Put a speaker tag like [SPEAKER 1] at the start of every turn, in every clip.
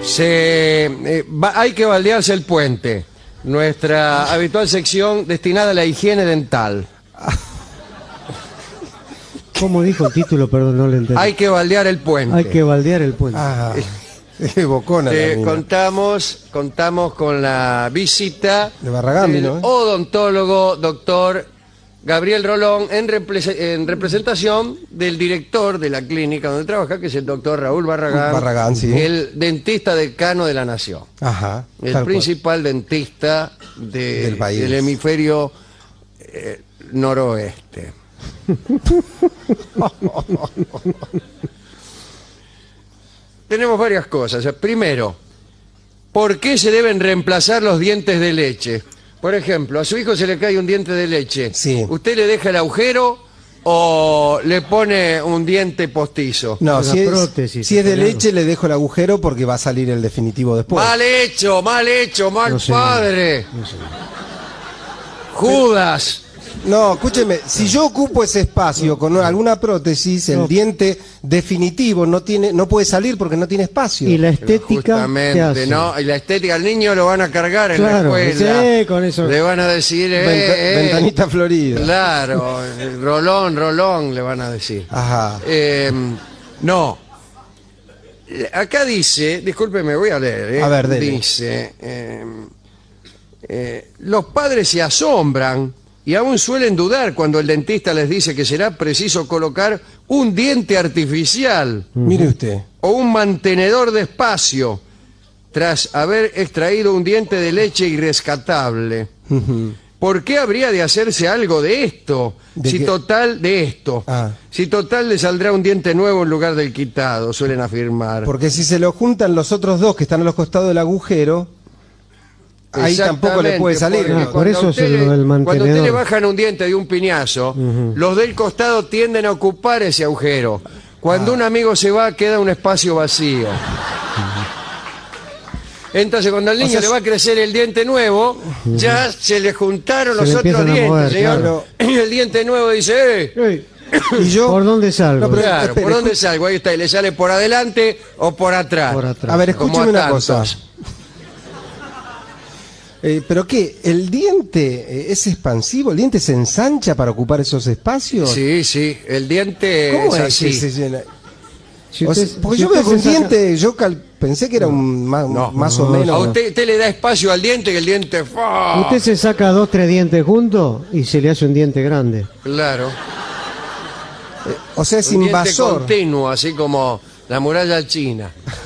[SPEAKER 1] Hay que baldearse el puente. Nuestra habitual sección destinada a la higiene dental.
[SPEAKER 2] ¿Cómo dijo el título? Perdón, no le entendí.
[SPEAKER 1] Hay que baldear el puente.
[SPEAKER 2] Hay que baldear el puente.
[SPEAKER 3] Ah, bocona la mina.
[SPEAKER 1] Contamos con la visita
[SPEAKER 3] De Barragán,
[SPEAKER 1] del
[SPEAKER 3] ¿no?
[SPEAKER 1] odontólogo doctor Gabriel Rolón en representación del director de la clínica donde trabaja, que es el doctor Raúl Barragán.
[SPEAKER 3] Barragán, sí.
[SPEAKER 1] El dentista decano de la nación.
[SPEAKER 3] Ajá.
[SPEAKER 1] El principal dentista
[SPEAKER 3] Del país.
[SPEAKER 1] del hemisferio noroeste. Tenemos varias cosas. Primero, ¿por qué se deben reemplazar los dientes de leche? Por ejemplo, a su hijo se le cae un diente de leche.
[SPEAKER 3] Sí.
[SPEAKER 1] ¿Usted le deja el agujero o le pone un diente postizo?
[SPEAKER 3] No,
[SPEAKER 2] Una
[SPEAKER 3] si
[SPEAKER 2] prótesis,
[SPEAKER 3] es de
[SPEAKER 2] claro.
[SPEAKER 3] leche le dejo el agujero porque va a salir el definitivo después.
[SPEAKER 1] Mal hecho, mal
[SPEAKER 2] No sé.
[SPEAKER 1] padre.
[SPEAKER 2] No sé.
[SPEAKER 1] Judas.
[SPEAKER 3] No, escúcheme, si yo ocupo ese espacio con alguna prótesis, el
[SPEAKER 2] No.
[SPEAKER 3] diente definitivo no puede salir porque no tiene espacio.
[SPEAKER 2] Y la estética, ¿qué
[SPEAKER 1] Justamente,
[SPEAKER 2] hace?
[SPEAKER 1] ¿no? Y la estética, al niño lo van a cargar en
[SPEAKER 2] Claro,
[SPEAKER 1] la escuela.
[SPEAKER 2] sí, con eso.
[SPEAKER 1] Le van a decir,
[SPEAKER 3] Ventanita florida.
[SPEAKER 1] Claro, Rolón, le van a decir.
[SPEAKER 3] Ajá.
[SPEAKER 1] No. Acá dice, discúlpeme, voy a leer.
[SPEAKER 3] A ver, dele.
[SPEAKER 1] Dice, los padres se asombran y aún suelen dudar cuando el dentista les dice que será preciso colocar un diente artificial
[SPEAKER 3] Mire usted.
[SPEAKER 1] o un mantenedor de espacio tras haber extraído un diente de leche irrescatable.
[SPEAKER 3] Ujú.
[SPEAKER 1] ¿Por qué habría de hacerse algo de esto?
[SPEAKER 3] ¿De qué?
[SPEAKER 1] Si total le saldrá un diente nuevo en lugar del quitado, suelen afirmar.
[SPEAKER 3] Porque si se lo juntan los otros dos que están a los costados del agujero, ahí tampoco le puede salir.
[SPEAKER 1] Porque
[SPEAKER 2] Ah, por eso
[SPEAKER 1] cuando
[SPEAKER 2] es lo del
[SPEAKER 1] cuando usted le
[SPEAKER 2] mantenedor.
[SPEAKER 1] bajan un diente de un piñazo, los del costado tienden a ocupar ese agujero. Cuando un amigo se va, queda un espacio vacío. Entonces, cuando al niño le va a crecer el diente nuevo, ya se le juntaron
[SPEAKER 2] Se
[SPEAKER 1] los
[SPEAKER 2] le
[SPEAKER 1] otros
[SPEAKER 2] empiezan a
[SPEAKER 1] dientes,
[SPEAKER 2] mover,
[SPEAKER 1] señor.
[SPEAKER 3] claro.
[SPEAKER 1] Y el diente nuevo dice,
[SPEAKER 2] Ey,
[SPEAKER 3] Y yo,
[SPEAKER 2] ¿por dónde salgo?
[SPEAKER 3] No, pero-
[SPEAKER 1] claro,
[SPEAKER 3] espere,
[SPEAKER 1] ¿por dónde salgo? Ahí está, y le sale por adelante o por atrás.
[SPEAKER 2] Por atrás.
[SPEAKER 3] a ver,
[SPEAKER 1] Como
[SPEAKER 3] escúcheme
[SPEAKER 1] a
[SPEAKER 3] una cosa.
[SPEAKER 1] tantos.
[SPEAKER 3] ¿Pero qué? ¿El diente es expansivo? ¿El diente se ensancha para ocupar esos espacios?
[SPEAKER 1] Sí, sí, el diente
[SPEAKER 3] ¿Cómo
[SPEAKER 1] es
[SPEAKER 3] es
[SPEAKER 1] así.
[SPEAKER 3] que se llena?
[SPEAKER 2] Si
[SPEAKER 3] O sea,
[SPEAKER 2] usted-
[SPEAKER 3] porque
[SPEAKER 2] si
[SPEAKER 3] yo veo
[SPEAKER 2] usted
[SPEAKER 3] que un
[SPEAKER 2] se saca-
[SPEAKER 3] diente, pensé que era más o
[SPEAKER 1] A
[SPEAKER 3] menos.
[SPEAKER 1] usted le da espacio al diente y el diente... ¡fa!
[SPEAKER 2] Usted se saca 2, 3 dientes juntos y se le hace un diente grande.
[SPEAKER 1] Claro.
[SPEAKER 3] O sea, es
[SPEAKER 1] Un diente
[SPEAKER 3] invasor.
[SPEAKER 1] continuo, así como la muralla china.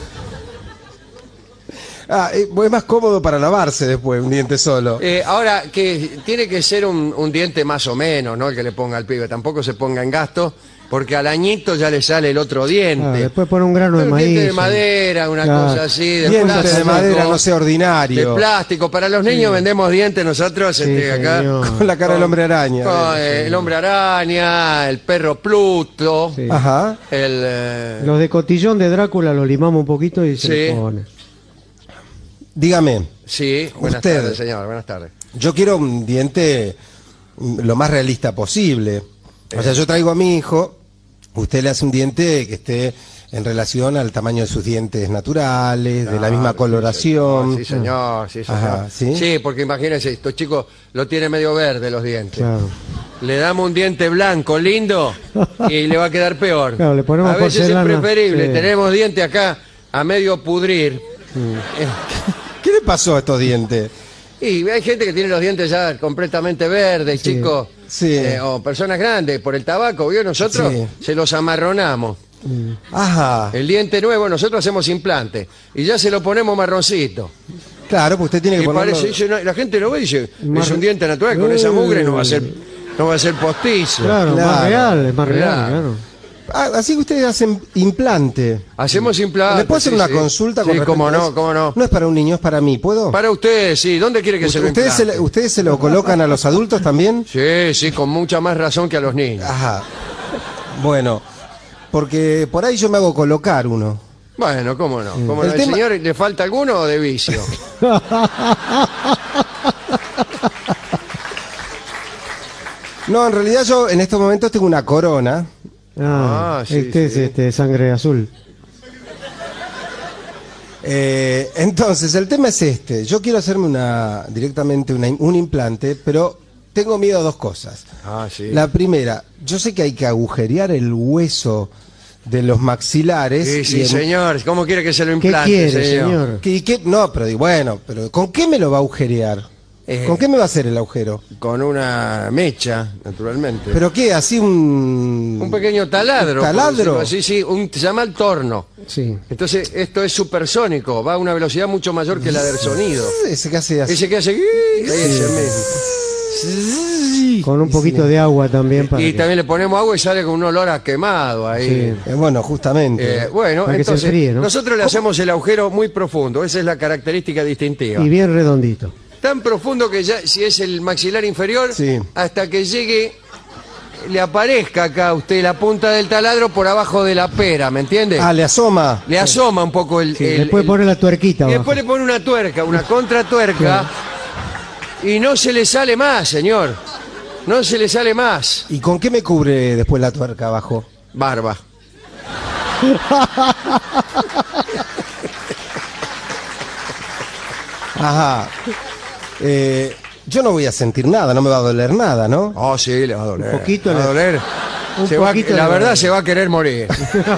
[SPEAKER 3] Es más cómodo para lavarse después, un diente solo.
[SPEAKER 1] Ahora, que tiene que ser un diente más o menos, ¿no? El que le ponga al pibe. Tampoco se ponga en gasto, porque al añito ya le sale el otro diente.
[SPEAKER 2] Ah, después pone un grano de
[SPEAKER 1] Un
[SPEAKER 2] maíz.
[SPEAKER 1] diente de madera, una
[SPEAKER 2] Claro.
[SPEAKER 1] cosa así, de
[SPEAKER 3] Diente
[SPEAKER 1] plástico.
[SPEAKER 3] de madera, no sea
[SPEAKER 1] De
[SPEAKER 3] ordinario.
[SPEAKER 1] plástico. Para los niños vendemos dientes nosotros acá.
[SPEAKER 2] señor.
[SPEAKER 3] Con la cara del hombre araña.
[SPEAKER 1] Con, el hombre araña, el perro Pluto,
[SPEAKER 2] Sí.
[SPEAKER 3] Ajá.
[SPEAKER 2] Los de cotillón de Drácula los limamos un poquito y se
[SPEAKER 1] Sí.
[SPEAKER 2] los pone.
[SPEAKER 3] Dígame,
[SPEAKER 1] Sí, buenas
[SPEAKER 3] Usted.
[SPEAKER 1] tardes, señor, buenas tardes.
[SPEAKER 3] yo quiero un diente lo más realista posible. O sea, yo traigo a mi hijo, usted le hace un diente que esté en relación al tamaño de sus dientes naturales, de la misma coloración.
[SPEAKER 1] Sí, señor, sí, señor.
[SPEAKER 3] Ajá, ¿sí?
[SPEAKER 1] Sí, porque imagínense, estos chicos lo tienen medio verde los dientes.
[SPEAKER 2] Claro.
[SPEAKER 1] Le damos un diente blanco, lindo, y le va a quedar peor.
[SPEAKER 2] Claro, le ponemos
[SPEAKER 1] a veces
[SPEAKER 2] porcelana,
[SPEAKER 1] es preferible.
[SPEAKER 2] sí.
[SPEAKER 1] Tenemos dientes acá a medio pudrir.
[SPEAKER 3] ¿Qué le pasó a estos dientes?
[SPEAKER 1] Y hay gente que tiene los dientes ya completamente verdes,
[SPEAKER 2] Sí.
[SPEAKER 1] chicos.
[SPEAKER 3] Sí.
[SPEAKER 1] O personas grandes, por el tabaco, ¿vio? Nosotros
[SPEAKER 3] Sí.
[SPEAKER 1] se los amarronamos.
[SPEAKER 3] Ajá,
[SPEAKER 1] El diente nuevo, nosotros hacemos implante. Y ya se lo ponemos marroncito.
[SPEAKER 3] claro, pues usted tiene que
[SPEAKER 1] Y
[SPEAKER 3] ponerlo...
[SPEAKER 1] parece, dice, no, la gente lo ve y dice, es un diente natural, con
[SPEAKER 2] Eh.
[SPEAKER 1] esa mugre no va a ser postizo.
[SPEAKER 2] Claro,
[SPEAKER 3] Claro.
[SPEAKER 2] más real, es más real,
[SPEAKER 1] Claro.
[SPEAKER 2] claro.
[SPEAKER 3] Así que ustedes hacen implante.
[SPEAKER 1] Hacemos implante.
[SPEAKER 3] ¿Le puedo hacer
[SPEAKER 1] sí,
[SPEAKER 3] una
[SPEAKER 1] sí.
[SPEAKER 3] consulta con
[SPEAKER 1] Sí,
[SPEAKER 3] respecto
[SPEAKER 1] cómo
[SPEAKER 3] a
[SPEAKER 1] no,
[SPEAKER 3] eso?
[SPEAKER 1] cómo no.
[SPEAKER 3] No es para un niño, es para mí, ¿puedo?
[SPEAKER 1] Para ustedes, sí. ¿Dónde quiere que se lo
[SPEAKER 3] ¿Ustedes
[SPEAKER 1] implante?
[SPEAKER 3] ¿Ustedes se lo colocan a los adultos también?
[SPEAKER 1] Sí, sí, con mucha más razón que a los niños.
[SPEAKER 3] Ajá. Bueno, porque por ahí yo me hago colocar uno.
[SPEAKER 1] Bueno, cómo no. ¿Cómo
[SPEAKER 3] El
[SPEAKER 1] no? ¿El
[SPEAKER 3] tema-
[SPEAKER 1] señor le falta alguno o de vicio?
[SPEAKER 3] No, en realidad yo en estos momentos tengo una corona.
[SPEAKER 2] Ah,
[SPEAKER 1] Ah, sí,
[SPEAKER 2] este
[SPEAKER 1] sí.
[SPEAKER 2] es sangre azul.
[SPEAKER 3] Entonces, el tema es este. Yo quiero hacerme directamente un implante, pero tengo miedo a dos cosas.
[SPEAKER 1] Ah, sí.
[SPEAKER 3] La primera, yo sé que hay que agujerear el hueso de los maxilares.
[SPEAKER 1] Sí, sí, señor. ¿Cómo quiere que se lo
[SPEAKER 2] ¿Qué
[SPEAKER 1] implante,
[SPEAKER 2] quiere, señor?
[SPEAKER 3] No, pero bueno, pero ¿con qué me lo va a agujerear? ¿Con qué me va a hacer el agujero?
[SPEAKER 1] Con una mecha, naturalmente.
[SPEAKER 3] ¿Pero qué? ¿Así
[SPEAKER 1] Un pequeño taladro.
[SPEAKER 3] ¿Un taladro?
[SPEAKER 1] Sí, sí, se llama el torno.
[SPEAKER 2] Sí.
[SPEAKER 1] Entonces, esto es supersónico, va a una velocidad mucho mayor que la del sonido.
[SPEAKER 3] Ese que hace así.
[SPEAKER 1] Ese que hace... Ahí es el mismo.
[SPEAKER 2] Con un poquito de agua también para
[SPEAKER 1] Y
[SPEAKER 2] que-
[SPEAKER 1] también le ponemos agua y sale con un olor a quemado ahí.
[SPEAKER 2] Sí.
[SPEAKER 3] Bueno, justamente.
[SPEAKER 1] Bueno,
[SPEAKER 2] Para que se
[SPEAKER 1] entonces
[SPEAKER 2] enfríe, ¿no?
[SPEAKER 1] nosotros le hacemos el agujero muy profundo, esa es la característica distintiva.
[SPEAKER 2] Y bien redondito.
[SPEAKER 1] Tan profundo que ya, si es el maxilar inferior,
[SPEAKER 3] Sí.
[SPEAKER 1] hasta que llegue, le aparezca acá a usted la punta del taladro por abajo de la pera, ¿me entiende?
[SPEAKER 3] Le asoma.
[SPEAKER 1] Le asoma un poco el...
[SPEAKER 2] Sí,
[SPEAKER 1] el-
[SPEAKER 2] le puede
[SPEAKER 1] el-
[SPEAKER 2] poner la tuerquita
[SPEAKER 1] y
[SPEAKER 2] abajo.
[SPEAKER 1] después le pone una tuerca, una contratuerca, y no se le sale más, señor. No se le sale más.
[SPEAKER 3] ¿Y con qué me cubre después la tuerca abajo?
[SPEAKER 1] Barba.
[SPEAKER 3] Ajá. Yo no voy a sentir nada, no me va a doler nada, ¿no?
[SPEAKER 1] Oh, sí, le va a doler.
[SPEAKER 2] Un poquito
[SPEAKER 1] le va a
[SPEAKER 2] le-
[SPEAKER 1] doler.
[SPEAKER 2] un
[SPEAKER 1] Se va-
[SPEAKER 2] poquito
[SPEAKER 1] la
[SPEAKER 2] le-
[SPEAKER 1] verdad se va a querer morir.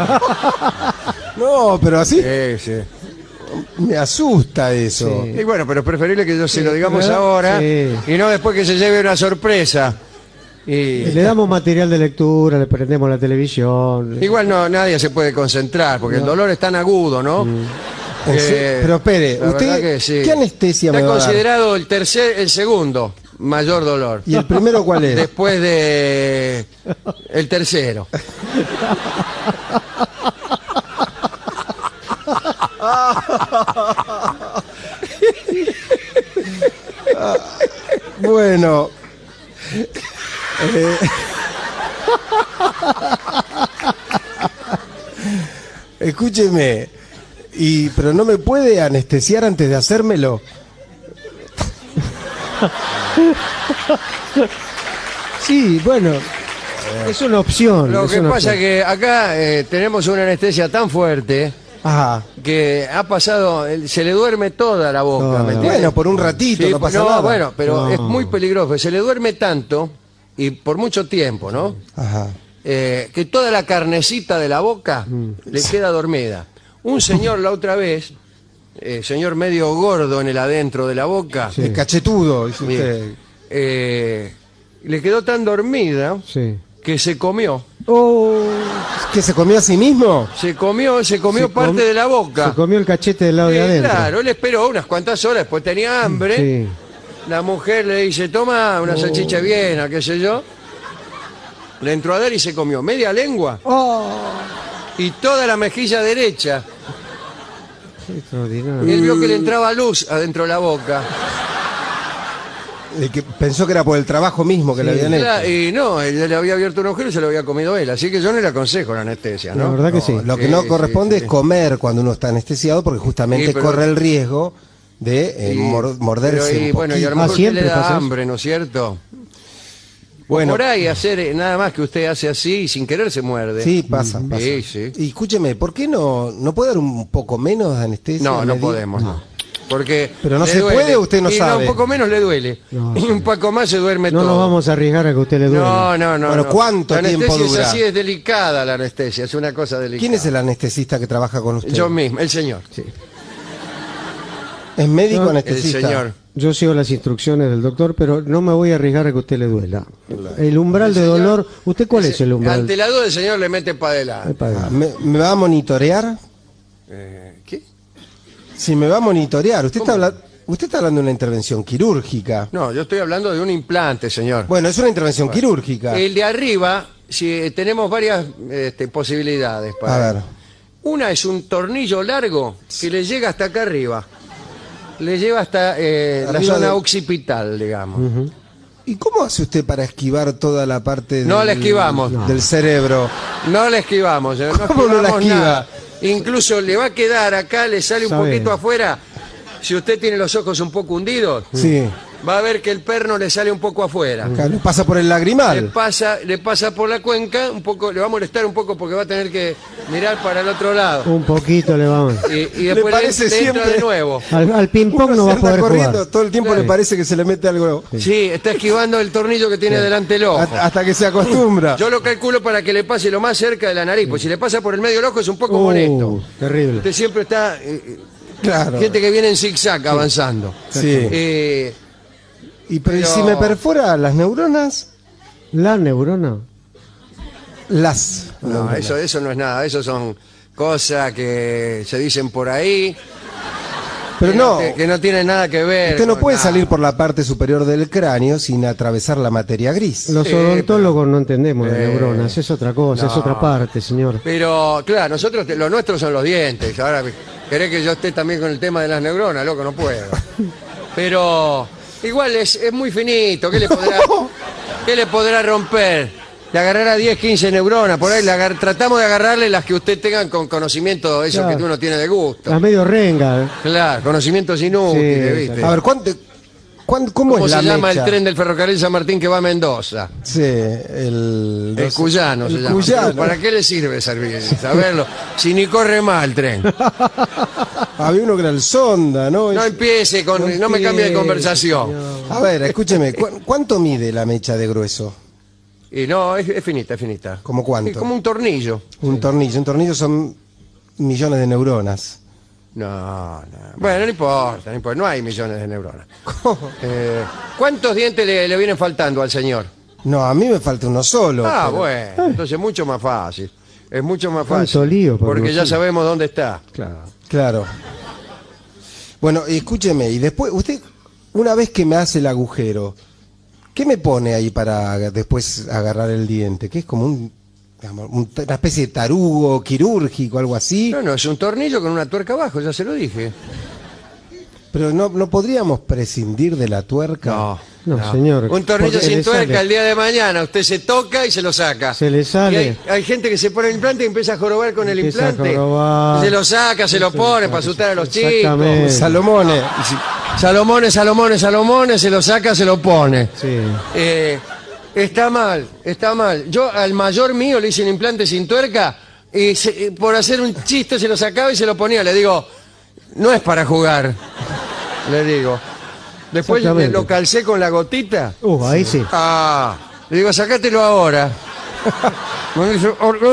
[SPEAKER 3] No, pero así
[SPEAKER 1] Sí, sí.
[SPEAKER 3] me asusta eso.
[SPEAKER 2] Sí.
[SPEAKER 1] Y bueno, pero es preferible que yo se lo digamos
[SPEAKER 2] ¿verdad?
[SPEAKER 1] ahora
[SPEAKER 2] Sí.
[SPEAKER 1] y no después que se lleve una sorpresa. Y
[SPEAKER 2] Le damos material de lectura, le prendemos la televisión.
[SPEAKER 1] igual no, nadie se puede concentrar porque el dolor es tan agudo, ¿no?
[SPEAKER 3] Pero espere,
[SPEAKER 1] la verdad
[SPEAKER 3] ¿usted
[SPEAKER 1] que sí.
[SPEAKER 3] qué anestesia
[SPEAKER 1] Está
[SPEAKER 3] me va a dar?
[SPEAKER 1] considerado el segundo mayor dolor.
[SPEAKER 3] ¿Y el primero cuál es?
[SPEAKER 1] Después de el tercero.
[SPEAKER 3] Bueno. Escúcheme. Pero no me puede anestesiar antes de hacérmelo.
[SPEAKER 2] Sí, bueno, es una opción.
[SPEAKER 1] Lo
[SPEAKER 2] es
[SPEAKER 1] que
[SPEAKER 2] una
[SPEAKER 1] pasa es
[SPEAKER 2] opción.
[SPEAKER 1] que acá tenemos una anestesia tan fuerte
[SPEAKER 3] Ajá.
[SPEAKER 1] que ha pasado, se le duerme toda la boca,
[SPEAKER 2] No,
[SPEAKER 1] ¿me
[SPEAKER 2] no.
[SPEAKER 1] entiende?
[SPEAKER 3] Bueno, por un ratito,
[SPEAKER 1] Sí,
[SPEAKER 3] no pasa nada.
[SPEAKER 1] bueno, pero
[SPEAKER 2] No.
[SPEAKER 1] es muy peligroso, se le duerme tanto y por mucho tiempo, ¿no?
[SPEAKER 3] Ajá.
[SPEAKER 1] Que toda la carnecita de la boca le queda dormida. Un señor la otra vez, señor medio gordo en el adentro de la boca,
[SPEAKER 3] El cachetudo, dice
[SPEAKER 1] Bien.
[SPEAKER 3] usted.
[SPEAKER 1] le quedó tan dormida
[SPEAKER 2] Sí.
[SPEAKER 1] que se comió.
[SPEAKER 2] Oh,
[SPEAKER 3] ¿Que se comió a sí mismo?
[SPEAKER 1] Se comió
[SPEAKER 2] Se
[SPEAKER 1] parte
[SPEAKER 2] com-
[SPEAKER 1] de la boca.
[SPEAKER 2] se comió el cachete del lado de adentro.
[SPEAKER 1] Claro, él esperó unas cuantas horas, después tenía hambre.
[SPEAKER 2] Sí.
[SPEAKER 1] La mujer le dice, toma una salchicha Viena, qué sé yo. Le entró a dar y se comió media lengua
[SPEAKER 2] Oh,
[SPEAKER 1] y toda la mejilla derecha.
[SPEAKER 2] extraordinario.
[SPEAKER 1] Él vio que le entraba luz adentro de la boca.
[SPEAKER 3] Que pensó que era por el trabajo mismo que le habían hecho.
[SPEAKER 1] Y no, él le había abierto un agujero y se lo había comido él. Así que yo no le aconsejo la anestesia,
[SPEAKER 2] La
[SPEAKER 1] ¿no?
[SPEAKER 2] verdad que sí.
[SPEAKER 3] Lo que
[SPEAKER 1] Sí,
[SPEAKER 3] no
[SPEAKER 1] sí,
[SPEAKER 3] corresponde
[SPEAKER 1] sí.
[SPEAKER 3] es comer cuando uno está anestesiado porque justamente
[SPEAKER 1] Sí, pero-
[SPEAKER 3] corre el riesgo de
[SPEAKER 1] Y-
[SPEAKER 3] morderse
[SPEAKER 1] pero,
[SPEAKER 3] un
[SPEAKER 1] bueno, y a lo
[SPEAKER 3] poquito.
[SPEAKER 1] mejor usted
[SPEAKER 2] siempre
[SPEAKER 1] le
[SPEAKER 2] pasa
[SPEAKER 1] da
[SPEAKER 2] eso.
[SPEAKER 1] hambre, ¿no es cierto?
[SPEAKER 3] Bueno,
[SPEAKER 1] Por ahí hacer nada más que usted hace así y sin querer se muerde.
[SPEAKER 3] sí, pasa, pasa.
[SPEAKER 1] Sí, sí.
[SPEAKER 3] Y escúcheme, ¿por qué no puede dar un poco menos de anestesia?
[SPEAKER 1] No, no
[SPEAKER 3] Me di-
[SPEAKER 1] podemos, no. Porque
[SPEAKER 3] Pero no
[SPEAKER 1] le
[SPEAKER 3] se
[SPEAKER 1] duele.
[SPEAKER 3] puede, usted no
[SPEAKER 1] Y
[SPEAKER 3] sabe.
[SPEAKER 1] un poco menos le duele.
[SPEAKER 2] No,
[SPEAKER 1] Y un poco más se duerme
[SPEAKER 2] No
[SPEAKER 1] todo.
[SPEAKER 2] nos vamos a arriesgar a que a usted le duele.
[SPEAKER 1] No, no, no.
[SPEAKER 3] Bueno,
[SPEAKER 1] no.
[SPEAKER 3] ¿cuánto
[SPEAKER 1] la
[SPEAKER 3] tiempo
[SPEAKER 1] anestesia
[SPEAKER 3] dura?
[SPEAKER 1] es así, es delicada la anestesia, es una cosa delicada.
[SPEAKER 3] ¿Quién es el anestesista que trabaja con usted?
[SPEAKER 1] Yo mismo, el señor.
[SPEAKER 3] ¿Es médico
[SPEAKER 2] No,
[SPEAKER 1] El
[SPEAKER 3] anestesista?
[SPEAKER 1] señor.
[SPEAKER 2] Yo sigo las instrucciones del doctor, pero no me voy a arriesgar a que a usted le duela. El umbral de
[SPEAKER 1] señor-
[SPEAKER 2] dolor, ¿usted cuál es el umbral?
[SPEAKER 1] Ante la duda el señor le mete para
[SPEAKER 2] Ay,
[SPEAKER 1] adelante.
[SPEAKER 2] padre.
[SPEAKER 3] ¿Me va a monitorear?
[SPEAKER 1] ¿Qué?
[SPEAKER 3] Si me va a monitorear. Usted está hablando de una intervención quirúrgica.
[SPEAKER 1] No, yo estoy hablando de un implante, señor.
[SPEAKER 3] Bueno, es una intervención quirúrgica.
[SPEAKER 1] El de arriba, si tenemos varias posibilidades para.
[SPEAKER 3] A ver.
[SPEAKER 1] Una es un tornillo largo que le llega hasta acá arriba. Le lleva hasta la
[SPEAKER 3] Arriba
[SPEAKER 1] zona
[SPEAKER 3] de-
[SPEAKER 1] occipital, digamos.
[SPEAKER 3] ¿Y cómo hace usted para esquivar toda la parte
[SPEAKER 1] No la esquivamos.
[SPEAKER 3] del cerebro?
[SPEAKER 1] No la esquivamos, no
[SPEAKER 3] ¿Cómo no la
[SPEAKER 1] esquivamos
[SPEAKER 3] esquiva?
[SPEAKER 1] nada. Incluso le va a quedar acá, le sale un
[SPEAKER 2] Sabe.
[SPEAKER 1] poquito afuera. Si usted tiene los ojos un poco hundidos,
[SPEAKER 3] Sí.
[SPEAKER 1] va a ver que el perno le sale un poco afuera.
[SPEAKER 3] Acá le pasa por el
[SPEAKER 1] Le
[SPEAKER 3] lagrimal.
[SPEAKER 1] pasa por la cuenca, un poco, le va a molestar un poco porque va a tener que mirar para el otro lado.
[SPEAKER 2] Un poquito le vamos.
[SPEAKER 1] Y después
[SPEAKER 3] parece
[SPEAKER 1] le entra
[SPEAKER 3] siempre-
[SPEAKER 1] de nuevo.
[SPEAKER 2] Al ping-pong
[SPEAKER 3] Uno
[SPEAKER 2] no
[SPEAKER 3] se
[SPEAKER 2] va a
[SPEAKER 3] anda
[SPEAKER 2] poder
[SPEAKER 3] corriendo,
[SPEAKER 2] jugar.
[SPEAKER 3] todo el tiempo
[SPEAKER 1] Claro.
[SPEAKER 3] le parece que se le mete algo.
[SPEAKER 1] Sí, está esquivando el tornillo que tiene delante el ojo.
[SPEAKER 3] Hasta que se acostumbra.
[SPEAKER 1] Yo lo calculo para que le pase lo más cerca de la nariz, pues si le pasa por el medio del ojo es un poco molesto.
[SPEAKER 2] Terrible.
[SPEAKER 1] Usted siempre está...
[SPEAKER 3] Claro.
[SPEAKER 1] gente que viene en zigzag avanzando.
[SPEAKER 3] Sí.
[SPEAKER 1] Eh,
[SPEAKER 3] Y
[SPEAKER 1] pero-
[SPEAKER 3] si me perfora las neuronas,
[SPEAKER 2] La neurona.
[SPEAKER 3] las
[SPEAKER 1] no,
[SPEAKER 3] neuronas.
[SPEAKER 1] eso no es nada, eso son cosas que se dicen por ahí.
[SPEAKER 3] Pero no,
[SPEAKER 1] Que no tienen nada que ver.
[SPEAKER 3] usted no
[SPEAKER 1] con
[SPEAKER 3] puede
[SPEAKER 1] nada.
[SPEAKER 3] salir por la parte superior del cráneo sin atravesar la materia gris.
[SPEAKER 2] Los
[SPEAKER 1] Sí,
[SPEAKER 2] odontólogos no entendemos de
[SPEAKER 1] Eh,
[SPEAKER 2] neuronas, es otra cosa, es
[SPEAKER 1] no.
[SPEAKER 2] otra parte, señor.
[SPEAKER 1] Pero, claro, nosotros, lo nuestro son los dientes. Ahora, ¿querés que yo esté también con el tema de las neuronas? Loco, no puedo. Pero, igual es muy finito. ¿Qué le podrá romper? Le agarrará 10, 15 neuronas. Por ahí tratamos de agarrarle las que usted tenga con conocimiento, eso
[SPEAKER 2] Claro.
[SPEAKER 1] que uno tiene de gusto.
[SPEAKER 2] Las medio renga.
[SPEAKER 1] Claro, conocimientos inútiles,
[SPEAKER 2] Sí,
[SPEAKER 1] ¿viste?
[SPEAKER 3] A ver, ¿cómo
[SPEAKER 1] ¿Cómo
[SPEAKER 3] es la
[SPEAKER 1] se llama
[SPEAKER 3] mecha?
[SPEAKER 1] el tren del ferrocarril San Martín que va a Mendoza?
[SPEAKER 3] Sí, el...
[SPEAKER 1] El Cuyano se
[SPEAKER 3] el
[SPEAKER 1] llama.
[SPEAKER 3] Cuyano.
[SPEAKER 1] ¿Para qué le sirve saberlo? Si ni corre mal el tren.
[SPEAKER 3] Había uno que era el Sonda, ¿no?
[SPEAKER 1] No empiece con... No me cambie de conversación.
[SPEAKER 3] A ver, escúcheme, ¿cuánto mide la mecha de grueso?
[SPEAKER 1] Y no, es finita, es finita.
[SPEAKER 3] ¿Cómo cuánto?
[SPEAKER 1] Es como un tornillo.
[SPEAKER 3] Un tornillo son millones de neuronas.
[SPEAKER 1] No. Bueno, no importa, no hay millones de neuronas. ¿Cuántos dientes le vienen faltando al señor?
[SPEAKER 3] No, a mí me falta uno solo.
[SPEAKER 1] Ah,
[SPEAKER 3] pero-
[SPEAKER 1] bueno, entonces es mucho más fácil. Es mucho más
[SPEAKER 2] Tanto
[SPEAKER 1] fácil.
[SPEAKER 2] lío por
[SPEAKER 1] Porque
[SPEAKER 2] uno
[SPEAKER 1] ya
[SPEAKER 2] solo.
[SPEAKER 1] sabemos dónde está.
[SPEAKER 2] Claro.
[SPEAKER 3] Claro. Bueno, escúcheme, y después, usted, una vez que me hace el agujero, ¿qué me pone ahí para después agarrar el diente? Que es como digamos, una especie de tarugo quirúrgico, algo así.
[SPEAKER 1] No, es un tornillo con una tuerca abajo, ya se lo dije.
[SPEAKER 3] Pero no podríamos prescindir de la tuerca.
[SPEAKER 2] No, señor.
[SPEAKER 1] Un tornillo
[SPEAKER 2] porque
[SPEAKER 1] sin
[SPEAKER 2] le
[SPEAKER 1] tuerca
[SPEAKER 2] sale.
[SPEAKER 1] el día de mañana, usted se toca y se lo saca.
[SPEAKER 2] Se le sale.
[SPEAKER 1] Y hay gente que se pone el implante y empieza a jorobar con el
[SPEAKER 2] Empieza a
[SPEAKER 1] implante.
[SPEAKER 2] jorobar.
[SPEAKER 1] Y se lo saca, se lo pone para asustar a los chicos.
[SPEAKER 2] Exactamente.
[SPEAKER 3] Salomone.
[SPEAKER 1] Salomones, se lo saca, se lo pone.
[SPEAKER 2] Sí.
[SPEAKER 1] Está mal. Yo al mayor mío le hice un implante sin tuerca y por hacer un chiste se lo sacaba y se lo ponía. Le digo, no es para jugar. Le digo. Después
[SPEAKER 2] Exactamente.
[SPEAKER 1] lo calcé con la gotita.
[SPEAKER 2] Ahí sí.
[SPEAKER 1] Le digo, sacátelo ahora. Me dice,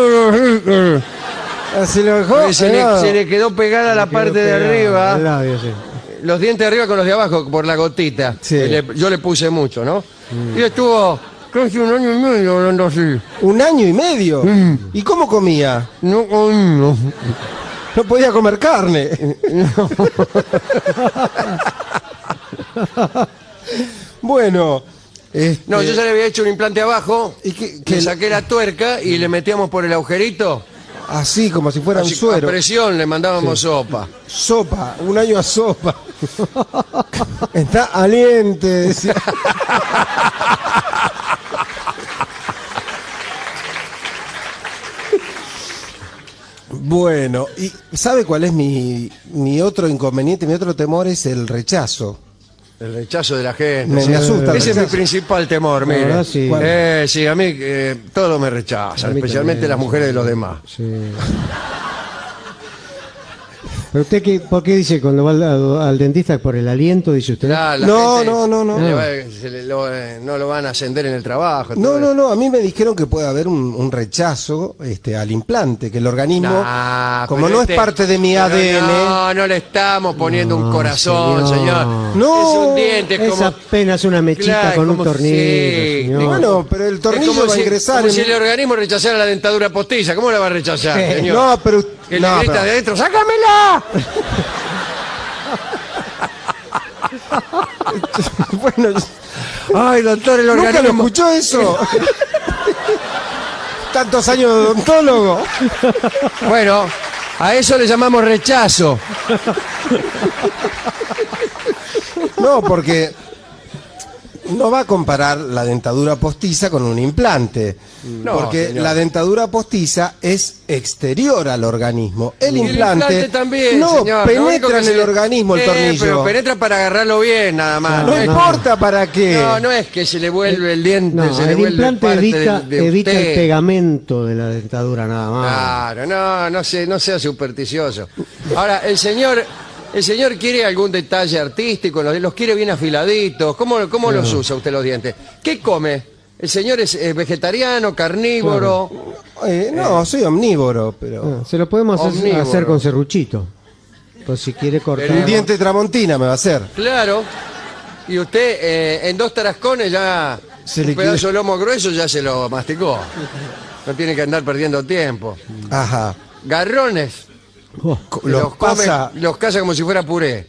[SPEAKER 3] Se lo dejó.
[SPEAKER 1] se le quedó pegada la parte de arriba.
[SPEAKER 2] El labio, sí.
[SPEAKER 1] Los dientes de arriba con los de abajo por la gotita.
[SPEAKER 3] Sí.
[SPEAKER 1] Yo le puse mucho, ¿no? Y estuvo casi un año y medio hablando así.
[SPEAKER 3] 1 año y medio. ¿Y cómo comía?
[SPEAKER 1] No comimos.
[SPEAKER 3] No podía comer carne. Bueno.
[SPEAKER 1] No, yo ya le había hecho un implante abajo.
[SPEAKER 3] ¿Y qué-
[SPEAKER 1] Le saqué la tuerca y le metíamos por el agujerito.
[SPEAKER 3] Así, como si fuera un
[SPEAKER 1] Así, a
[SPEAKER 3] suero.
[SPEAKER 1] presión le mandábamos sopa.
[SPEAKER 3] Sopa, 1 año a sopa. Está aliente. Decía. Bueno, ¿y sabe cuál es mi otro inconveniente, mi otro temor? Es el rechazo.
[SPEAKER 1] El rechazo de la gente.
[SPEAKER 3] Me
[SPEAKER 1] sí.
[SPEAKER 3] asusta el
[SPEAKER 1] Ese es mi
[SPEAKER 3] rechazo.
[SPEAKER 1] principal temor,
[SPEAKER 2] La
[SPEAKER 1] mire.
[SPEAKER 2] verdad, sí.
[SPEAKER 1] Sí, a mí todo me rechazan,
[SPEAKER 2] A mí
[SPEAKER 1] especialmente
[SPEAKER 2] también,
[SPEAKER 1] las mujeres de los demás.
[SPEAKER 2] Sí. Pero usted, ¿por qué dice cuando va al dentista por el aliento, dice usted?
[SPEAKER 1] La
[SPEAKER 3] No,
[SPEAKER 1] gente
[SPEAKER 3] no.
[SPEAKER 1] no lo van a ascender en el trabajo.
[SPEAKER 3] No, a mí me dijeron que puede haber un rechazo al implante, que el organismo,
[SPEAKER 1] Nah,
[SPEAKER 3] como
[SPEAKER 1] pero
[SPEAKER 3] no es parte de mi
[SPEAKER 1] pero
[SPEAKER 3] ADN,
[SPEAKER 1] no le estamos poniendo un
[SPEAKER 2] No,
[SPEAKER 1] corazón, señor.
[SPEAKER 3] No,
[SPEAKER 1] es un diente, es
[SPEAKER 2] Es
[SPEAKER 1] como...
[SPEAKER 2] apenas una mechita
[SPEAKER 1] Claro,
[SPEAKER 2] con un
[SPEAKER 1] como
[SPEAKER 2] tornillo,
[SPEAKER 1] sí.
[SPEAKER 2] señor.
[SPEAKER 3] bueno, pero el
[SPEAKER 1] Es
[SPEAKER 3] tornillo
[SPEAKER 1] como
[SPEAKER 3] va a ingresar
[SPEAKER 1] como
[SPEAKER 3] en...
[SPEAKER 1] si el organismo rechazara la dentadura postiza. ¿Cómo la va a rechazar, señor?
[SPEAKER 3] No, pero...
[SPEAKER 1] Que
[SPEAKER 3] no,
[SPEAKER 1] le grita
[SPEAKER 3] pero-
[SPEAKER 1] de adentro, ¡sácamela!
[SPEAKER 3] Bueno,
[SPEAKER 1] Ay, doctor, el
[SPEAKER 3] ¿nunca lo
[SPEAKER 1] organismo...
[SPEAKER 3] escuchó eso? Tantos años de odontólogo.
[SPEAKER 1] Bueno, a eso le llamamos rechazo.
[SPEAKER 3] No, porque no va a comparar la dentadura postiza con un implante,
[SPEAKER 1] No,
[SPEAKER 3] porque
[SPEAKER 1] señor.
[SPEAKER 3] la dentadura postiza es exterior al organismo. El
[SPEAKER 1] Y el
[SPEAKER 3] implante
[SPEAKER 1] también,
[SPEAKER 3] no
[SPEAKER 1] señor. Lo único
[SPEAKER 3] penetra
[SPEAKER 1] que
[SPEAKER 3] en el
[SPEAKER 1] se-
[SPEAKER 3] organismo el tornillo.
[SPEAKER 1] Pero penetra para agarrarlo bien, nada más.
[SPEAKER 3] no
[SPEAKER 1] es-
[SPEAKER 3] importa para qué.
[SPEAKER 1] no es que se le vuelve el diente,
[SPEAKER 2] No,
[SPEAKER 1] se le
[SPEAKER 2] el
[SPEAKER 1] vuelve
[SPEAKER 2] implante
[SPEAKER 1] parte
[SPEAKER 2] evita,
[SPEAKER 1] de
[SPEAKER 2] evita el
[SPEAKER 1] usted.
[SPEAKER 2] pegamento de la dentadura nada más.
[SPEAKER 1] Claro, no sea supersticioso. Ahora, el señor quiere algún detalle artístico, los quiere bien afiladitos. ¿Cómo los usa usted los dientes? ¿Qué come? ¿El señor es vegetariano, carnívoro?
[SPEAKER 3] No, soy omnívoro, pero
[SPEAKER 2] Se lo podemos
[SPEAKER 1] Omnívoro.
[SPEAKER 2] hacer con serruchito. Pues si quiere cortar.
[SPEAKER 3] un diente tramontina me va a hacer.
[SPEAKER 1] Claro. Y usted en 2 tarascones ya
[SPEAKER 3] Se
[SPEAKER 1] un
[SPEAKER 3] le
[SPEAKER 1] pedazo
[SPEAKER 3] queda-
[SPEAKER 1] de lomo grueso ya se lo masticó. No tiene que andar perdiendo tiempo.
[SPEAKER 3] Ajá.
[SPEAKER 1] Garrones.
[SPEAKER 2] Oh,
[SPEAKER 3] Los pasa
[SPEAKER 1] los caza como si fuera puré.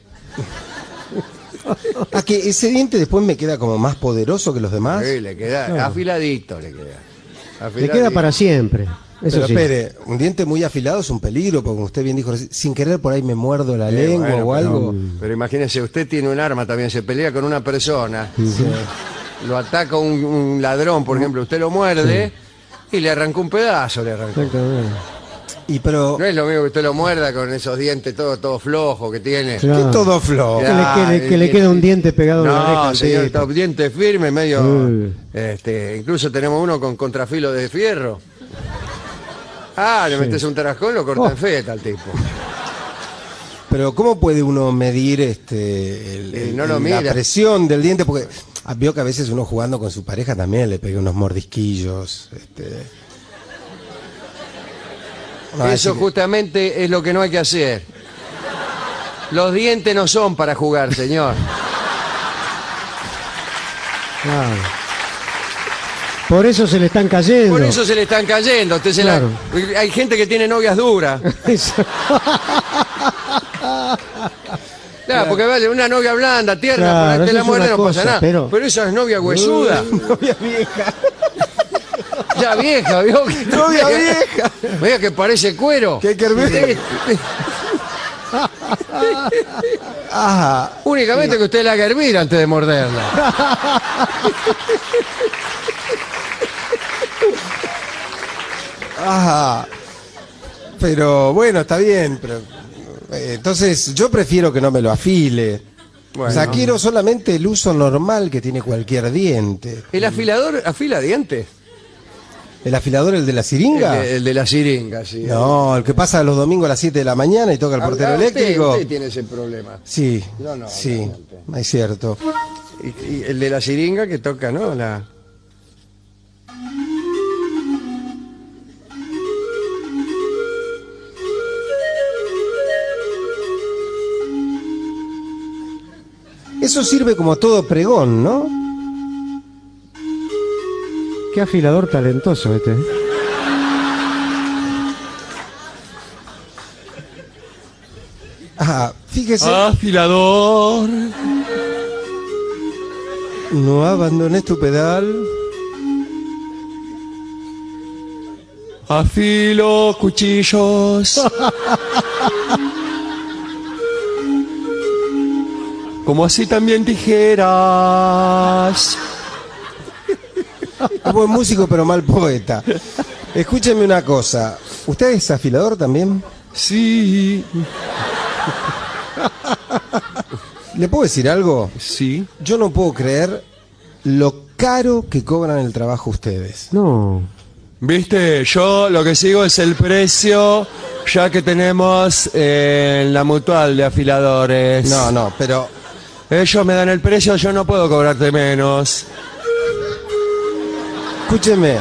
[SPEAKER 3] a que ese diente después me queda como más poderoso que los demás.
[SPEAKER 1] Sí, le queda
[SPEAKER 2] Claro.
[SPEAKER 1] afiladito, le queda.
[SPEAKER 2] le
[SPEAKER 1] Afiladito.
[SPEAKER 2] queda para siempre. Eso
[SPEAKER 3] Pero
[SPEAKER 2] sí.
[SPEAKER 3] espere, un diente muy afilado es un peligro, porque como usted bien dijo, sin querer por ahí me muerdo la
[SPEAKER 1] Sí,
[SPEAKER 3] lengua
[SPEAKER 1] bueno,
[SPEAKER 3] o algo.
[SPEAKER 1] Pero imagínese, usted tiene un arma también, se pelea con una persona, lo ataca un ladrón, por ejemplo, usted lo muerde y le arrancó un pedazo, le arrancó.
[SPEAKER 2] Exactamente.
[SPEAKER 3] Y pero,
[SPEAKER 1] No es lo mismo que usted lo muerda con esos dientes todo flojos que tiene.
[SPEAKER 2] Claro.
[SPEAKER 3] ¿qué todo flojo?
[SPEAKER 2] Que le
[SPEAKER 1] el
[SPEAKER 2] quede un diente pegado en la
[SPEAKER 1] No,
[SPEAKER 2] oreja.
[SPEAKER 1] señor,
[SPEAKER 2] tipo.
[SPEAKER 1] está diente firme, medio...
[SPEAKER 2] Mm.
[SPEAKER 1] Incluso tenemos uno con contrafilo de fierro. Le metes un tarascón, lo corta en feta al tipo.
[SPEAKER 3] Pero ¿cómo puede uno medir
[SPEAKER 1] no lo
[SPEAKER 3] la
[SPEAKER 1] mira.
[SPEAKER 3] presión del diente? Porque vio que a veces uno jugando con su pareja también le pega unos mordisquillos. No,
[SPEAKER 1] Eso
[SPEAKER 3] así que-
[SPEAKER 1] justamente es lo que no hay que hacer. Los dientes no son para jugar, señor.
[SPEAKER 2] Claro. Por eso se le están cayendo.
[SPEAKER 1] Por eso se le están cayendo.
[SPEAKER 2] Claro.
[SPEAKER 1] Hay gente que tiene novias duras.
[SPEAKER 2] Eso.
[SPEAKER 1] Claro, porque vale, una novia blanda, tierna,
[SPEAKER 2] Claro,
[SPEAKER 1] por
[SPEAKER 2] eso
[SPEAKER 1] la
[SPEAKER 2] es
[SPEAKER 1] muerte
[SPEAKER 2] una
[SPEAKER 1] no pasa
[SPEAKER 2] cosa,
[SPEAKER 1] nada.
[SPEAKER 2] pero-
[SPEAKER 1] Pero esa es novia huesuda.
[SPEAKER 3] Novia vieja.
[SPEAKER 1] Ya vieja, ¿vio?
[SPEAKER 3] Novia vieja.
[SPEAKER 1] Vea que parece cuero.
[SPEAKER 3] Que hay que hervir. Ajá.
[SPEAKER 1] Únicamente que usted la haga hervir antes de morderla.
[SPEAKER 3] Ajá. Pero bueno, está bien. Pero, entonces yo prefiero que no me lo afile. O sea,
[SPEAKER 1] Bueno.
[SPEAKER 3] quiero solamente el uso normal que tiene cualquier diente.
[SPEAKER 1] ¿El afilador afila dientes?
[SPEAKER 3] ¿El afilador, el de la siringa?
[SPEAKER 1] El de la siringa, sí.
[SPEAKER 3] No, el que pasa los domingos a las 7 de la mañana y toca el portero eléctrico.
[SPEAKER 1] Usted tiene ese problema.
[SPEAKER 3] Sí,
[SPEAKER 1] Yo no,
[SPEAKER 3] sí,
[SPEAKER 1] realmente.
[SPEAKER 3] es cierto.
[SPEAKER 1] Y el de la siringa que toca, ¿no?
[SPEAKER 3] Eso sirve como todo pregón, ¿no?
[SPEAKER 2] Qué afilador talentoso este.
[SPEAKER 3] Ajá, fíjese,
[SPEAKER 1] Afilador.
[SPEAKER 3] no abandones tu pedal.
[SPEAKER 1] Afilo cuchillos. Como así también tijeras.
[SPEAKER 3] Es buen músico pero mal poeta. Escúcheme una cosa, ¿usted es afilador también?
[SPEAKER 1] Sí,
[SPEAKER 3] ¿Le puedo decir algo?
[SPEAKER 1] sí.
[SPEAKER 3] Yo no puedo creer lo caro que cobran el trabajo ustedes.
[SPEAKER 2] No.
[SPEAKER 1] Viste, yo lo que sigo es el precio, ya que tenemos la mutual de afiladores.
[SPEAKER 3] No, pero
[SPEAKER 1] Ellos me dan el precio, yo no puedo cobrarte menos.
[SPEAKER 3] escúcheme.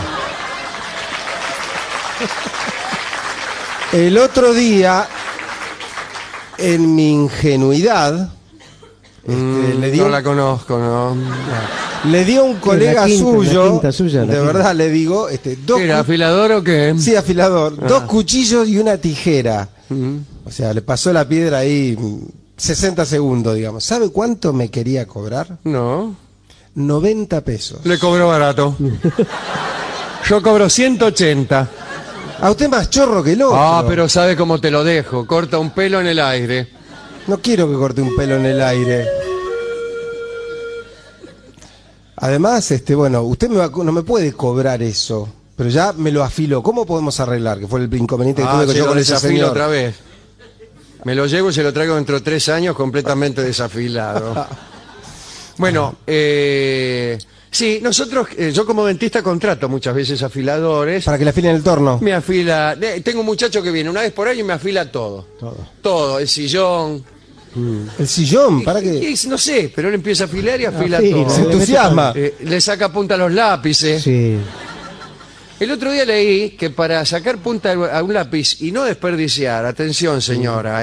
[SPEAKER 3] El otro día, en mi ingenuidad, le dio
[SPEAKER 1] No la conozco, ¿no?
[SPEAKER 3] le dio un colega
[SPEAKER 2] quinta,
[SPEAKER 3] suyo,
[SPEAKER 2] la quinta suya, la
[SPEAKER 3] de
[SPEAKER 2] quinta.
[SPEAKER 3] verdad le digo, dos
[SPEAKER 1] ¿Era afilador o qué?
[SPEAKER 3] sí, afilador, 2 cuchillos y una tijera. O sea, le pasó la piedra ahí 60 segundos, digamos. ¿Sabe cuánto me quería cobrar?
[SPEAKER 1] No.
[SPEAKER 3] 90 pesos.
[SPEAKER 1] Le cobró barato. Yo cobro 180.
[SPEAKER 3] A usted más chorro que el otro.
[SPEAKER 1] Pero ¿sabe cómo te lo dejo? Corta un pelo en el aire.
[SPEAKER 3] No quiero que corte un pelo en el aire. Además, bueno, usted no me puede cobrar eso, pero ya me lo afiló. ¿Cómo podemos arreglar? Que fue el inconveniente que tuve
[SPEAKER 1] se
[SPEAKER 3] yo
[SPEAKER 1] lo
[SPEAKER 3] con ese
[SPEAKER 1] desafilo
[SPEAKER 3] señor.
[SPEAKER 1] otra vez. Me lo llevo y se lo traigo dentro de 3 años completamente desafilado. Bueno, sí, nosotros, yo como dentista contrato muchas veces afiladores.
[SPEAKER 3] Para que le afilen el torno.
[SPEAKER 1] Me afila, tengo un muchacho que viene una vez por año y me afila todo. Todo, el sillón.
[SPEAKER 3] El sillón, ¿para qué?
[SPEAKER 1] No sé, pero él empieza a afilar y afila
[SPEAKER 2] Afila,
[SPEAKER 1] todo.
[SPEAKER 3] Se entusiasma.
[SPEAKER 1] Le saca punta a los lápices.
[SPEAKER 2] Sí.
[SPEAKER 1] El otro día leí que para sacar punta a un lápiz y no desperdiciar, atención señora,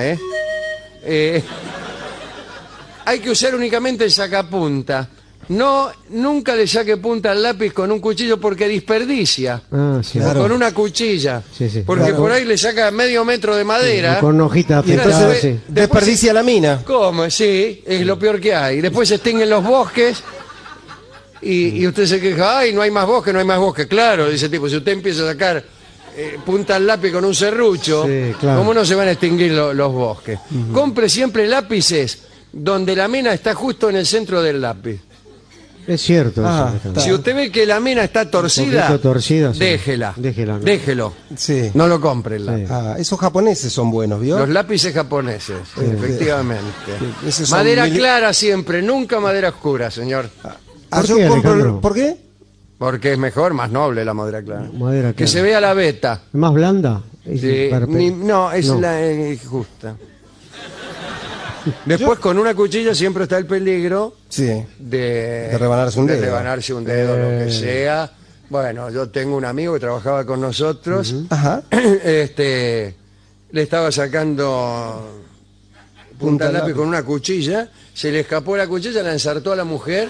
[SPEAKER 1] hay que usar únicamente el sacapunta. Nunca le saque punta al lápiz con un cuchillo porque desperdicia.
[SPEAKER 2] Ah, sí.
[SPEAKER 1] O con una cuchilla.
[SPEAKER 2] Sí, sí.
[SPEAKER 1] Porque
[SPEAKER 3] Claro.
[SPEAKER 1] por ahí le saca medio metro de madera.
[SPEAKER 2] Con hojitas
[SPEAKER 1] Y
[SPEAKER 2] afeitadas,
[SPEAKER 1] entonces
[SPEAKER 2] sí.
[SPEAKER 3] Desperdicia la mina.
[SPEAKER 1] ¿Cómo? Sí, es lo peor que hay. Después se extinguen los bosques y usted se queja, ay, no hay más bosque, no hay más bosque. Claro, dice el tipo, si usted empieza a sacar punta al lápiz con un serrucho,
[SPEAKER 2] Sí, claro.
[SPEAKER 1] ¿cómo no se van a extinguir los bosques? Compre siempre lápices donde la mina está justo en el centro del lápiz.
[SPEAKER 2] Es cierto.
[SPEAKER 3] Ah,
[SPEAKER 2] eso, Alejandro.
[SPEAKER 1] Si usted ve que la mina está torcida,
[SPEAKER 2] poquito torcida, sí.
[SPEAKER 1] déjela.
[SPEAKER 2] Déjela, ¿no?
[SPEAKER 1] Déjelo.
[SPEAKER 3] Sí.
[SPEAKER 1] No lo compre el lápiz.
[SPEAKER 2] Sí.
[SPEAKER 3] Esos japoneses son buenos, ¿vio?
[SPEAKER 1] Los lápices japoneses, efectivamente.
[SPEAKER 3] Sí, esos son
[SPEAKER 1] Madera clara siempre, nunca madera oscura, señor.
[SPEAKER 2] ¿Por
[SPEAKER 3] yo
[SPEAKER 2] qué,
[SPEAKER 3] compro.
[SPEAKER 2] Alejandro?
[SPEAKER 3] ¿Por qué?
[SPEAKER 1] Porque es mejor, más noble la madera clara.
[SPEAKER 2] Madera
[SPEAKER 1] Que
[SPEAKER 2] clara.
[SPEAKER 1] se vea la veta.
[SPEAKER 2] ¿Más blanda? Es
[SPEAKER 1] Sí, no, es
[SPEAKER 2] No.
[SPEAKER 1] la justa. Después con una cuchilla siempre está el peligro
[SPEAKER 3] Sí.
[SPEAKER 1] de
[SPEAKER 3] rebanarse un
[SPEAKER 1] de
[SPEAKER 3] dedo.
[SPEAKER 1] rebanarse un dedo, lo que sea. Bueno, yo tengo un amigo que trabajaba con nosotros.
[SPEAKER 3] Ajá.
[SPEAKER 1] Le estaba sacando punta al lápiz con una cuchilla, se le escapó la cuchilla, la ensartó a la mujer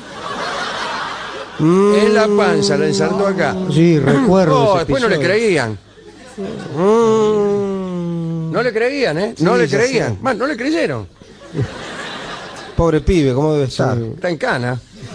[SPEAKER 1] en la panza, la ensartó acá.
[SPEAKER 2] Sí, recuerdo. ese
[SPEAKER 1] Después no le
[SPEAKER 2] episodio.
[SPEAKER 1] creían. No le creían, ¿eh? No le
[SPEAKER 3] ya
[SPEAKER 1] creían.
[SPEAKER 3] sé.
[SPEAKER 1] Bueno, no le creyeron.
[SPEAKER 3] Pobre pibe, ¿cómo debe estar?
[SPEAKER 1] Está en cana.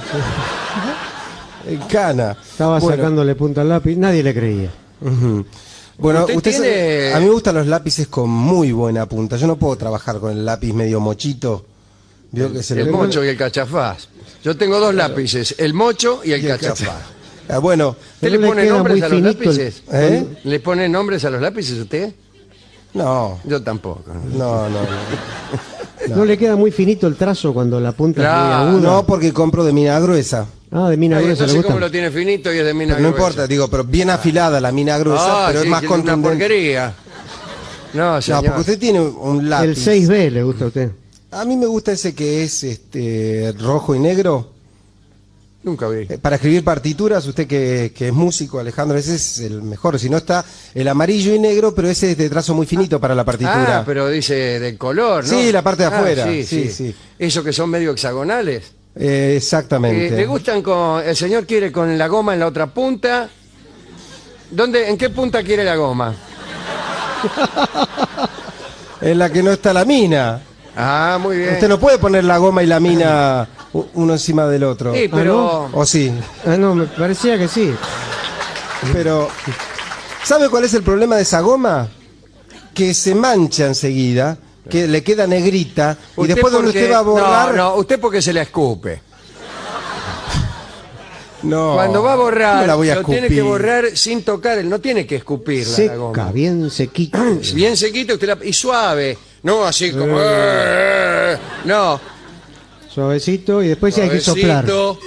[SPEAKER 3] En cana.
[SPEAKER 2] Estaba
[SPEAKER 3] Bueno,
[SPEAKER 2] sacándole punta al lápiz, nadie le creía.
[SPEAKER 3] ujú. Bueno,
[SPEAKER 1] Usted
[SPEAKER 3] usted
[SPEAKER 1] tiene-
[SPEAKER 3] sabe, a mí me gustan los lápices con muy buena punta. Yo no puedo trabajar con el lápiz medio mochito. Vio que se
[SPEAKER 1] El
[SPEAKER 3] le
[SPEAKER 1] mocho y el cachafaz. Yo tengo 2 lápices, el mocho y el
[SPEAKER 3] Y el
[SPEAKER 1] cachafaz.
[SPEAKER 3] Bueno,
[SPEAKER 1] ¿Usted
[SPEAKER 2] Pero
[SPEAKER 1] le
[SPEAKER 2] le
[SPEAKER 1] pone
[SPEAKER 2] queda
[SPEAKER 1] nombres
[SPEAKER 2] muy
[SPEAKER 1] a los
[SPEAKER 2] finito el-
[SPEAKER 1] lápices?
[SPEAKER 3] ¿Eh?
[SPEAKER 1] ¿Le pone nombres a los lápices usted?
[SPEAKER 3] no,
[SPEAKER 1] Yo tampoco.
[SPEAKER 3] no.
[SPEAKER 2] No. le queda muy finito el trazo cuando la punta
[SPEAKER 1] Claro,
[SPEAKER 2] es muy aguda.
[SPEAKER 3] No, porque compro de mina gruesa.
[SPEAKER 2] Ah, de mina
[SPEAKER 1] Ay,
[SPEAKER 2] gruesa le
[SPEAKER 1] entonces,
[SPEAKER 2] gusta.
[SPEAKER 1] ¿cómo lo tiene finito y es de mina
[SPEAKER 3] Pero no
[SPEAKER 1] gruesa?
[SPEAKER 3] importa, digo, pero bien afilada la mina gruesa, pero
[SPEAKER 1] sí,
[SPEAKER 3] es más
[SPEAKER 1] que una
[SPEAKER 3] contundente.
[SPEAKER 1] porquería. No,
[SPEAKER 3] No,
[SPEAKER 1] señor.
[SPEAKER 3] porque usted tiene un lápiz.
[SPEAKER 2] El 6B le gusta a usted.
[SPEAKER 3] A mí me gusta ese que es rojo y negro.
[SPEAKER 1] Nunca vi.
[SPEAKER 3] Para escribir partituras, usted que es músico, Alejandro, ese es el mejor. Si no está el amarillo y negro, pero ese es de trazo muy finito para la partitura.
[SPEAKER 1] Pero dice de color, ¿no?
[SPEAKER 3] Sí, la parte de afuera.
[SPEAKER 1] Sí,
[SPEAKER 3] Sí,
[SPEAKER 1] sí.
[SPEAKER 3] sí.
[SPEAKER 1] Esos que son medio hexagonales.
[SPEAKER 3] Exactamente.
[SPEAKER 1] ¿Le gustan con... El señor quiere con la goma en la otra punta? ¿En qué punta quiere la goma?
[SPEAKER 3] En la que no está la mina.
[SPEAKER 1] Ah, muy bien.
[SPEAKER 3] Usted no puede poner la goma y la mina uno encima del otro.
[SPEAKER 1] Sí, pero...
[SPEAKER 3] O sí.
[SPEAKER 2] Ah, no, me parecía que sí.
[SPEAKER 3] Pero, ¿sabe cuál es el problema de esa goma? Que se mancha enseguida, que le queda negrita, y
[SPEAKER 1] Usted
[SPEAKER 3] después donde
[SPEAKER 1] porque-
[SPEAKER 3] usted va a borrar...
[SPEAKER 1] No, usted porque se la escupe.
[SPEAKER 3] No,
[SPEAKER 1] Cuando va a borrar,
[SPEAKER 3] ¿cómo la voy a
[SPEAKER 1] lo tiene que
[SPEAKER 3] escupir?
[SPEAKER 1] borrar sin tocar, no tiene que escupirla la
[SPEAKER 2] Seca,
[SPEAKER 1] goma.
[SPEAKER 2] bien sequita.
[SPEAKER 1] Bien sequita usted y suave, no así como... no,
[SPEAKER 2] Suavecito y después sí hay que soplar.
[SPEAKER 1] suavecito.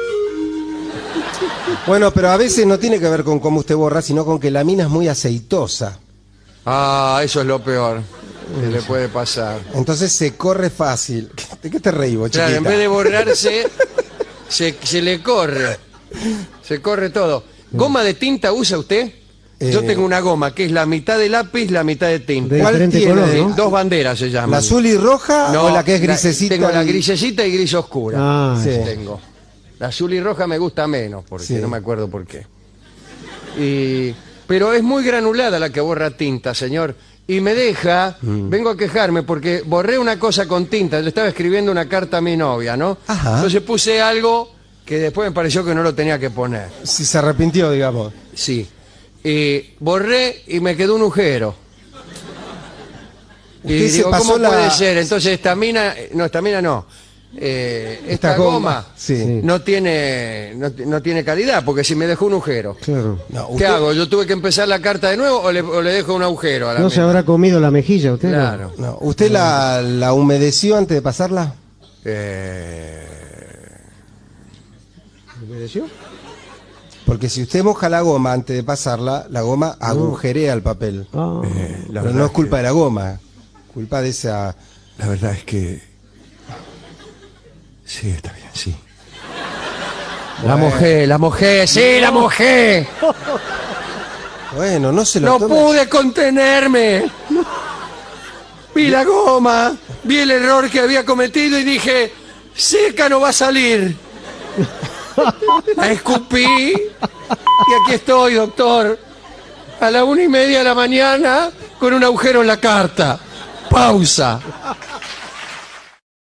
[SPEAKER 3] Bueno, pero a veces no tiene que ver con cómo usted borra, sino con que la mina es muy aceitosa.
[SPEAKER 1] Ah, eso es lo peor que le puede pasar.
[SPEAKER 3] Entonces se corre fácil. ¿De qué te reí, vos,
[SPEAKER 1] Claro, en
[SPEAKER 3] chiquita?
[SPEAKER 1] vez de borrarse, se le corre. Se corre todo. ¿Goma de tinta usa usted? Yo tengo una goma que es la mitad de lápiz, la mitad de tinta.
[SPEAKER 2] De
[SPEAKER 3] ¿Cuál
[SPEAKER 2] diferente
[SPEAKER 3] tiene?
[SPEAKER 2] color,
[SPEAKER 1] Sí,
[SPEAKER 2] ¿no?
[SPEAKER 1] 2 banderas se llaman.
[SPEAKER 3] ¿La azul y roja
[SPEAKER 1] No,
[SPEAKER 3] o la que es grisecita?
[SPEAKER 1] Tengo la
[SPEAKER 3] y-
[SPEAKER 1] grisecita y gris oscura.
[SPEAKER 2] Ah,
[SPEAKER 3] Sí.
[SPEAKER 1] Tengo. La azul y roja me gusta menos, porque
[SPEAKER 3] Sí.
[SPEAKER 1] no me acuerdo por qué. Pero es muy granulada la que borra tinta, señor. Y me deja, vengo a quejarme porque borré una cosa con tinta. Le estaba escribiendo una carta a mi novia, ¿no?
[SPEAKER 3] Ajá.
[SPEAKER 1] Entonces puse algo que después me pareció que no lo tenía que poner.
[SPEAKER 3] Si se arrepintió, digamos.
[SPEAKER 1] Sí. Borré y me quedó un agujero. Y
[SPEAKER 3] Usted se
[SPEAKER 1] digo,
[SPEAKER 3] pasó
[SPEAKER 1] ¿cómo
[SPEAKER 3] la-
[SPEAKER 1] puede ser? Entonces esta mina no. esta goma
[SPEAKER 3] sí.
[SPEAKER 1] no tiene calidad, porque si me dejó un agujero,
[SPEAKER 2] Claro.
[SPEAKER 3] No,
[SPEAKER 1] ¿qué hago? ¿Yo tuve que empezar la carta de nuevo o le dejo un agujero a la
[SPEAKER 2] ¿No se
[SPEAKER 1] mesa?
[SPEAKER 2] habrá comido la mejilla usted? no?
[SPEAKER 1] Claro.
[SPEAKER 3] No, ¿usted la humedeció antes de pasarla?
[SPEAKER 2] ¿Obedeció?
[SPEAKER 3] Porque si usted moja la goma antes de pasarla, la goma agujerea el papel.
[SPEAKER 2] Ah.
[SPEAKER 3] Pero no es culpa de la goma, culpa de esa...
[SPEAKER 1] La verdad es que... Sí, está bien, sí. La mojé, sí, la mojé.
[SPEAKER 3] Bueno, no se lo
[SPEAKER 1] No
[SPEAKER 3] tome.
[SPEAKER 1] pude contenerme. Vi la goma, vi el error que había cometido y dije, seca no va a salir. La escupí y aquí estoy, doctor, a la 1:30 de la mañana con un agujero en la carta. Pausa.